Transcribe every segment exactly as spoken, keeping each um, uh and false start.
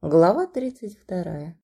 Глава тридцать вторая.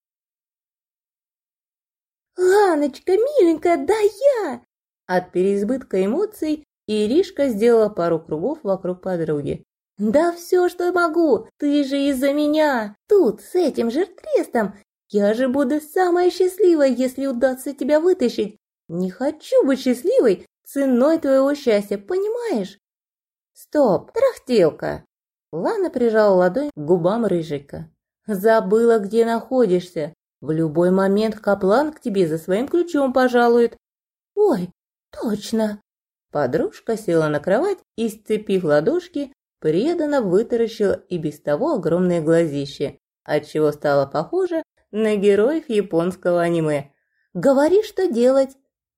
«Ланочка, миленькая, да я!» От переизбытка эмоций Иришка сделала пару кругов вокруг подруги. «Да все, что могу, ты же из-за меня! Тут, с этим жиртрестом! Я же буду самая счастливая, если удастся тебя вытащить! Не хочу быть счастливой ценой твоего счастья, понимаешь?» «Стоп, трахтелка!» Лана прижала ладонь к губам Рыжика. «Забыла, где находишься. В любой момент Каплан к тебе за своим ключом пожалует». «Ой, точно!» Подружка села на кровать и, сцепив ладошки, преданно вытаращила и без того огромные глазища, отчего стала похожа на героев японского аниме. «Говори, что делать!»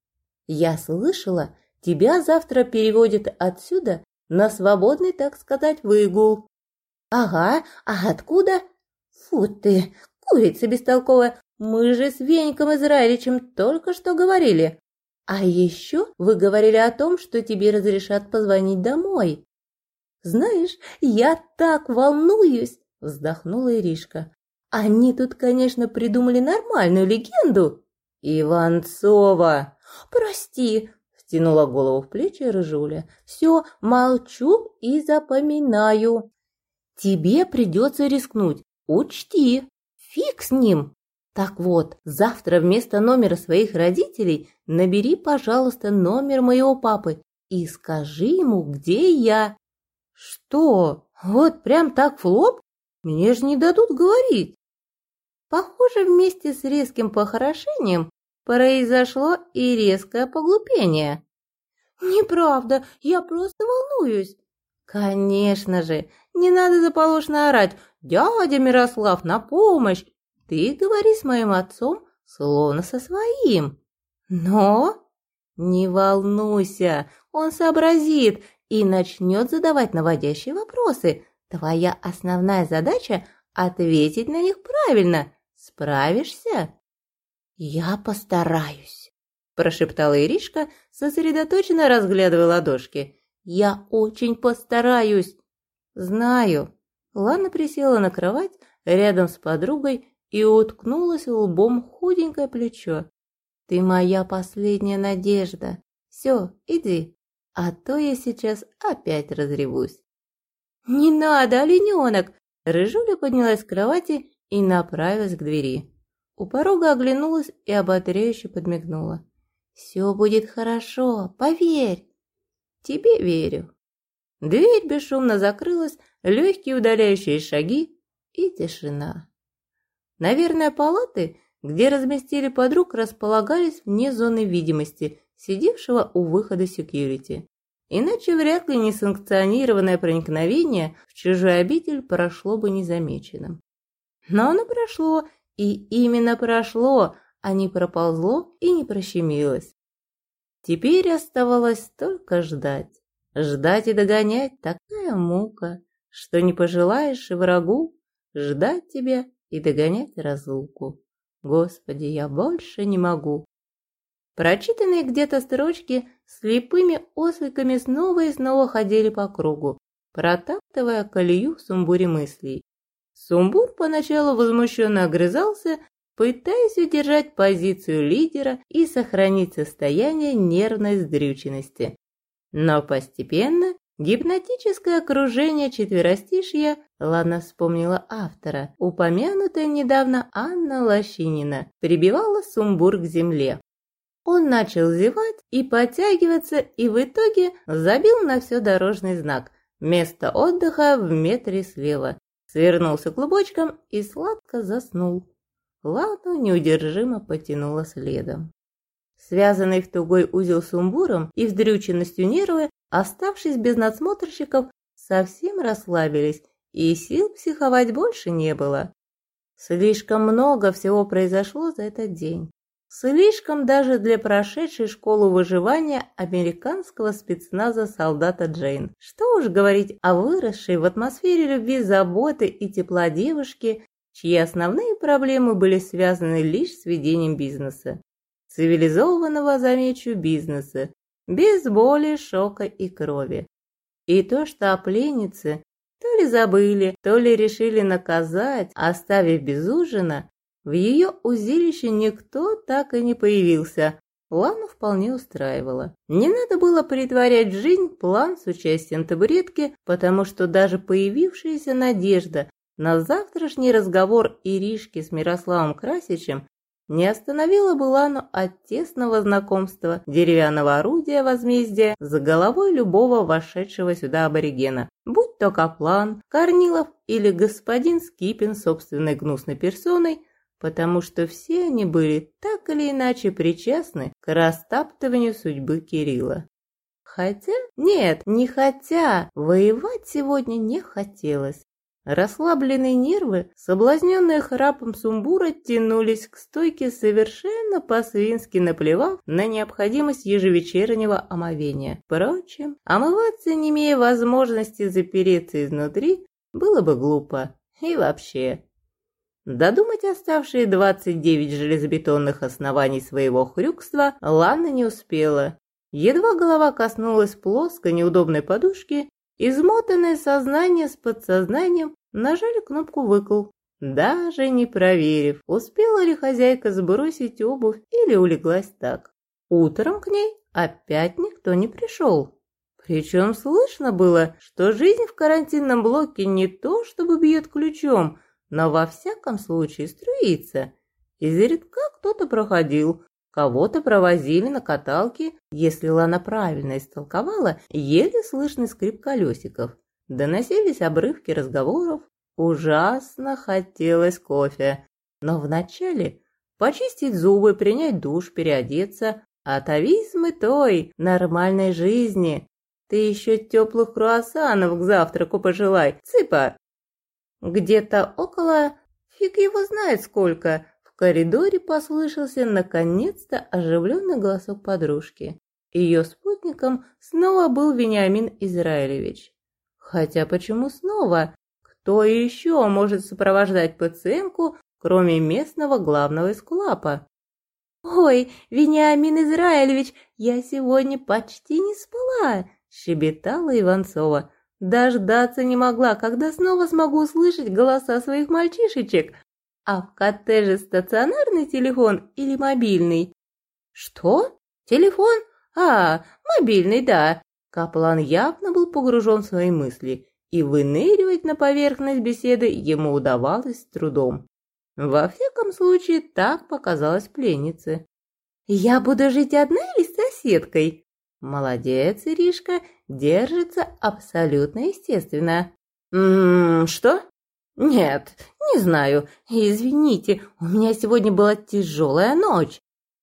«Я слышала, тебя завтра переводят отсюда на свободный, так сказать, выгул». «Ага, а откуда?» «Фу ты, курица бестолковая, мы же с Веником Израилевичем только что говорили. А еще вы говорили о том, что тебе разрешат позвонить домой». «Знаешь, я так волнуюсь!» – вздохнула Иришка. «Они тут, конечно, придумали нормальную легенду». «Иванцова!» «Прости!» – втянула голову в плечи Рыжуля. «Все, молчу и запоминаю. Тебе придется рискнуть, учти, фиг с ним. Так вот, завтра вместо номера своих родителей набери, пожалуйста, номер моего папы и скажи ему, где я». «Что? Вот прям так в лоб? Мне же не дадут говорить». Похоже, вместе с резким похорошением произошло и резкое поглупение. «Неправда, я просто волнуюсь». «Конечно же, не надо заполошно орать. Дядя Мирослав, на помощь! Ты говори с моим отцом, словно со своим. Но не волнуйся, он сообразит и начнет задавать наводящие вопросы. Твоя основная задача – ответить на них правильно. Справишься?» «Я постараюсь», – прошептала Иришка, сосредоточенно разглядывая ладошки. «Я очень постараюсь». «Знаю». Лана присела на кровать рядом с подругой и уткнулась лбом в худенькое плечо. «Ты моя последняя надежда. Все, иди, а то я сейчас опять разревусь». «Не надо, олененок!» Рыжуля поднялась с кровати и направилась к двери. У порога оглянулась и ободряюще подмигнула. «Все будет хорошо, поверь». «Тебе верю». Дверь бесшумно закрылась, легкие удаляющие шаги и тишина. Наверное, палаты, где разместили подруг, располагались вне зоны видимости, сидевшего у выхода секьюрити. Иначе вряд ли несанкционированное проникновение в чужой обитель прошло бы незамеченным. Но оно прошло, и именно прошло, а не проползло и не прощемилось. Теперь оставалось только ждать. Ждать и догонять такая мука, что не пожелаешь и врагу ждать тебя и догонять разлуку. Господи, я больше не могу. Прочитанные где-то строчки слепыми осликами снова и снова ходили по кругу, протаптывая колею в сумбуре мыслей. Сумбур поначалу возмущенно огрызался, пытаясь удержать позицию лидера и сохранить состояние нервной сдрюченности. Но постепенно гипнотическое окружение четверостишья, Лана вспомнила автора, упомянутая недавно Анна Лощинина, прибивала сумбур к земле. Он начал зевать и подтягиваться, и в итоге забил на все дорожный знак. Место отдыха в метре слева. Свернулся клубочком и сладко заснул. Лану неудержимо потянуло следом. Связанный в тугой узел сумбуром и вздрюченностью нервы, оставшись без надсмотрщиков, совсем расслабились, и сил психовать больше не было. Слишком много всего произошло за этот день. Слишком даже для прошедшей школу выживания американского спецназа солдата Джейн. Что уж говорить о выросшей в атмосфере любви, заботы и тепла девушке, чьи основные проблемы были связаны лишь с ведением бизнеса. Цивилизованного, замечу, бизнеса, без боли, шока и крови. И то, что о пленнице То ли забыли, то ли решили наказать, оставив без ужина, в ее узилище никто так и не появился. Лану вполне устраивало. Не надо было претворять в жизнь план с участием табуретки, потому что даже появившаяся надежда на завтрашний разговор Иришки с Мирославом Красичем не остановила бы Лану от тесного знакомства деревянного орудия возмездия за головой любого вошедшего сюда аборигена, будь то Каплан, Корнилов или господин Скипин собственной гнусной персоной, потому что все они были так или иначе причастны к растаптыванию судьбы Кирилла. Хотя, нет, не хотя, воевать сегодня не хотелось. Расслабленные нервы, соблазненные храпом сумбура, тянулись к стойке, совершенно по-свински наплевав на необходимость ежевечернего омовения. Впрочем, омываться, не имея возможности запереться изнутри, было бы глупо. И вообще. Додумать оставшие двадцать девять железобетонных оснований своего хрюкства Лана не успела. Едва голова коснулась плоской неудобной подушки, измотанное сознание с подсознанием нажали кнопку «выкл», даже не проверив, успела ли хозяйка сбросить обувь или улеглась так. Утром к ней опять никто не пришел. Причем слышно было, что жизнь в карантинном блоке не то чтобы бьет ключом, но во всяком случае струится. Изредка кто-то проходил, кого-то провозили на каталке, если Лана правильно истолковала, еле слышный скрип колесиков. Доносились обрывки разговоров. Ужасно хотелось кофе. Но вначале почистить зубы, принять душ, переодеться. Атовизмы той нормальной жизни. Ты еще теплых круассанов к завтраку пожелай, цыпа. Где-то около, фиг его знает сколько, в коридоре послышался наконец-то оживленный голосок подружки. Ее спутником снова был Вениамин Израилевич. Хотя почему снова? Кто еще может сопровождать пациентку, кроме местного главного эскулапа? «Ой, Вениамин Израилевич, я сегодня почти не спала», – щебетала Иванцова. «Дождаться не могла, когда снова смогу услышать голоса своих мальчишечек. А в коттедже стационарный телефон или мобильный?» «Что? Телефон? А, мобильный, да». Каплан явно был погружен в свои мысли, и выныривать на поверхность беседы ему удавалось с трудом. Во всяком случае, так показалось пленнице. «Я буду жить одна или с соседкой?» «Молодец, Иришка, держится абсолютно естественно». «Ммм, что?» «Нет, не знаю. Извините, у меня сегодня была тяжелая ночь».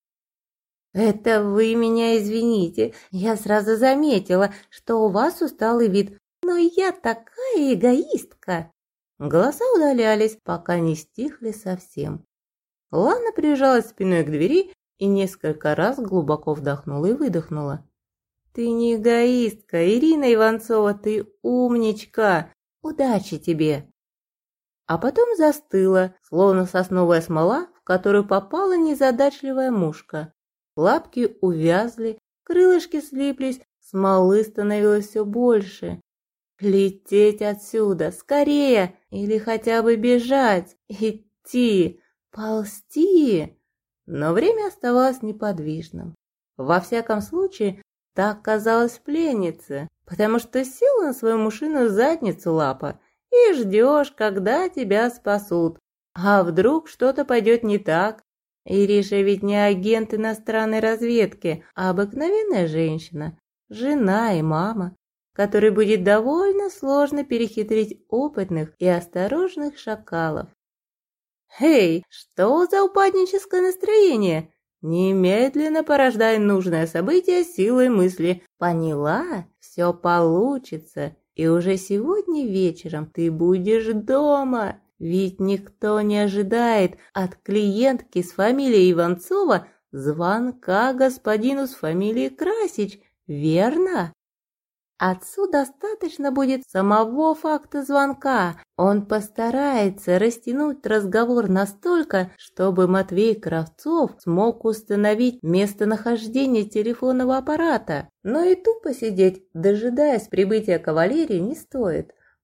«Это вы меня извините. Я сразу заметила, что у вас усталый вид. Но я такая эгоистка». Голоса удалялись, пока не стихли совсем. Лана прижалась спиной к двери и несколько раз глубоко вдохнула и выдохнула. «Ты не эгоистка, Ирина Иванцова, ты умничка. Удачи тебе!» А потом застыла, словно сосновая смола, в которую попала незадачливая мушка. Лапки увязли, крылышки слиплись, смолы становилось все больше. Лететь отсюда, скорее, или хотя бы бежать, идти, ползти. Но время оставалось неподвижным. Во всяком случае, так казалось пленнице, потому что села на свою мышиную задницу лапа и ждешь, когда тебя спасут. А вдруг что-то пойдет не так? Ириша ведь не агент иностранной разведки, а обыкновенная женщина, жена и мама, которой будет довольно сложно перехитрить опытных и осторожных шакалов. «Эй, что за упадническое настроение? Немедленно порождай нужное событие силой мысли. Поняла? Все получится, и уже сегодня вечером ты будешь дома. Ведь никто не ожидает от клиентки с фамилией Иванцова звонка господину с фамилией Красич, верно? Отцу достаточно будет самого факта звонка. Он постарается растянуть разговор настолько, чтобы Матвей Кравцов смог установить местонахождение телефонного аппарата. Но и тупо сидеть, дожидаясь прибытия кавалерии, не стоит.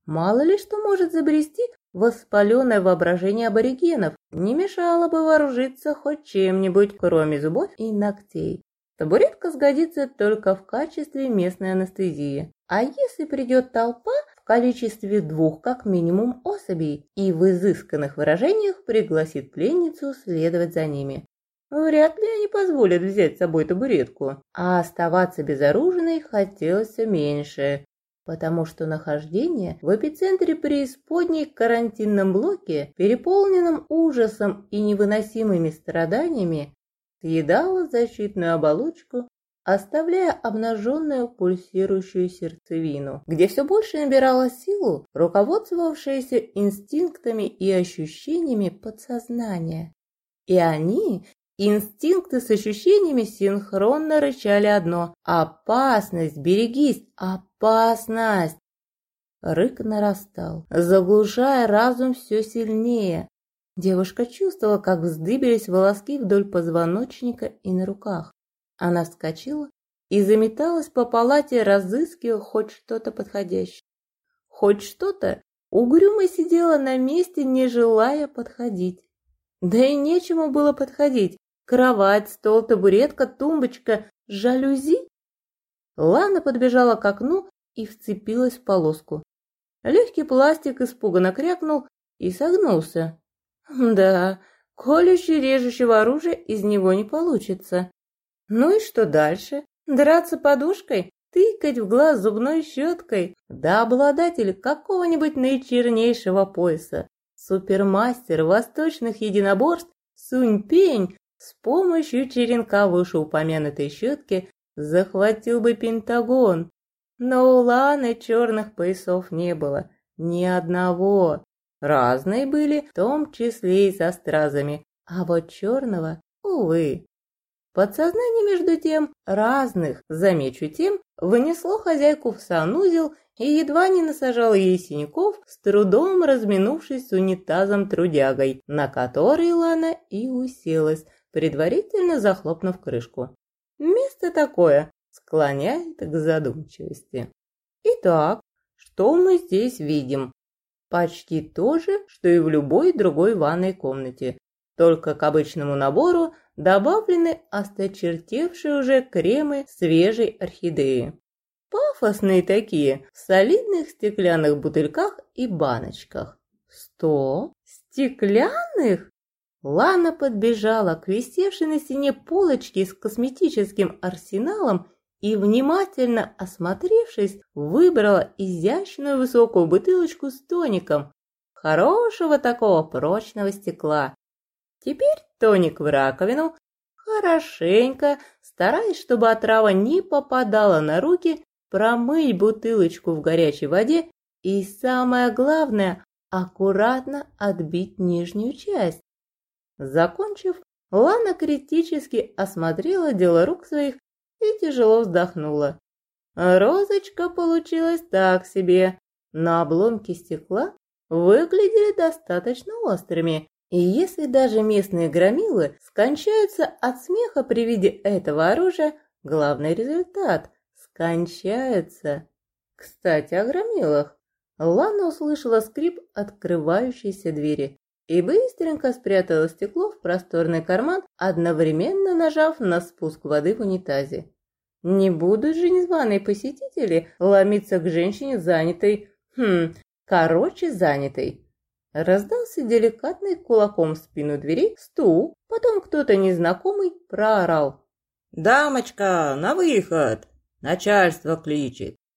Мало ли что может забрести воспаленное воображение аборигенов, не мешало бы вооружиться хоть чем-нибудь, кроме зубов и ногтей. Табуретка сгодится только в качестве местной анестезии. А если придет толпа в количестве двух как минимум особей и в изысканных выражениях пригласит пленницу следовать за ними? Вряд ли они позволят взять с собой табуретку, а оставаться безоружной хотелось все меньше, потому что нахождение в эпицентре преисподней карантинном блоке, переполненном ужасом и невыносимыми страданиями, съедала защитную оболочку, оставляя обнаженную пульсирующую сердцевину, где все больше набирала силу руководствовавшаяся инстинктами и ощущениями подсознания. И они, инстинкты с ощущениями, синхронно рычали одно: «Опасность! Берегись! Опасность!» Рык нарастал, заглушая разум все сильнее. Девушка чувствовала, как вздыбились волоски вдоль позвоночника и на руках. Она вскочила и заметалась по палате, разыскивая хоть что-то подходящее. Хоть что-то угрюмо сидела на месте, не желая подходить. Да и нечему было подходить. Кровать, стол, табуретка, тумбочка, жалюзи. Лана подбежала к окну и вцепилась в полоску. Легкий пластик испуганно крякнул и согнулся. Да, колюще-режущего оружия из него не получится. Ну и что дальше? Драться подушкой? Тыкать в глаз зубной щеткой? Да обладатель какого-нибудь наичернейшего пояса, супермастер восточных единоборств Сунь-Пень с помощью черенка вышеупомянутой щетки захватил бы Пентагон. Но у Ланы черных поясов не было, ни одного. Разные были, в том числе и со стразами, а вот черного, увы. Подсознание, между тем, разных, замечу тем, вынесло хозяйку в санузел и едва не насажало ей синяков, с трудом разминувшись с унитазом-трудягой, на который Лана и уселась, предварительно захлопнув крышку. Место такое склоняет к задумчивости. Итак, что мы здесь видим? Почти то же, что и в любой другой ванной комнате, только к обычному набору добавлены осточертевшие уже кремы свежей орхидеи. Пафосные такие, в солидных стеклянных бутыльках и баночках. Сто? Стеклянных? Лана подбежала к висевшей на стене полочке с косметическим арсеналом и, внимательно осмотревшись, выбрала изящную высокую бутылочку с тоником, хорошего такого прочного стекла. Теперь тоник в раковину, хорошенько, стараясь, чтобы отрава не попадала на руки, промыть бутылочку в горячей воде и, самое главное, аккуратно отбить нижнюю часть. Закончив, Лана критически осмотрела дело рук своих и тяжело вздохнула. Розочка получилась так себе, но обломки стекла выглядели достаточно острыми, и если даже местные громилы скончаются от смеха при виде этого оружия, главный результат – скончаются. Кстати, о громилах. Лана услышала скрип открывающейся двери и быстренько спрятала стекло в просторный карман, одновременно нажав на спуск воды в унитазе. Не будут же незваные посетители ломиться к женщине занятой, хм, короче занятой. Раздался деликатный кулаком в спину двери стук, потом кто-то незнакомый проорал: «Дамочка, на выход! Начальство кличет!»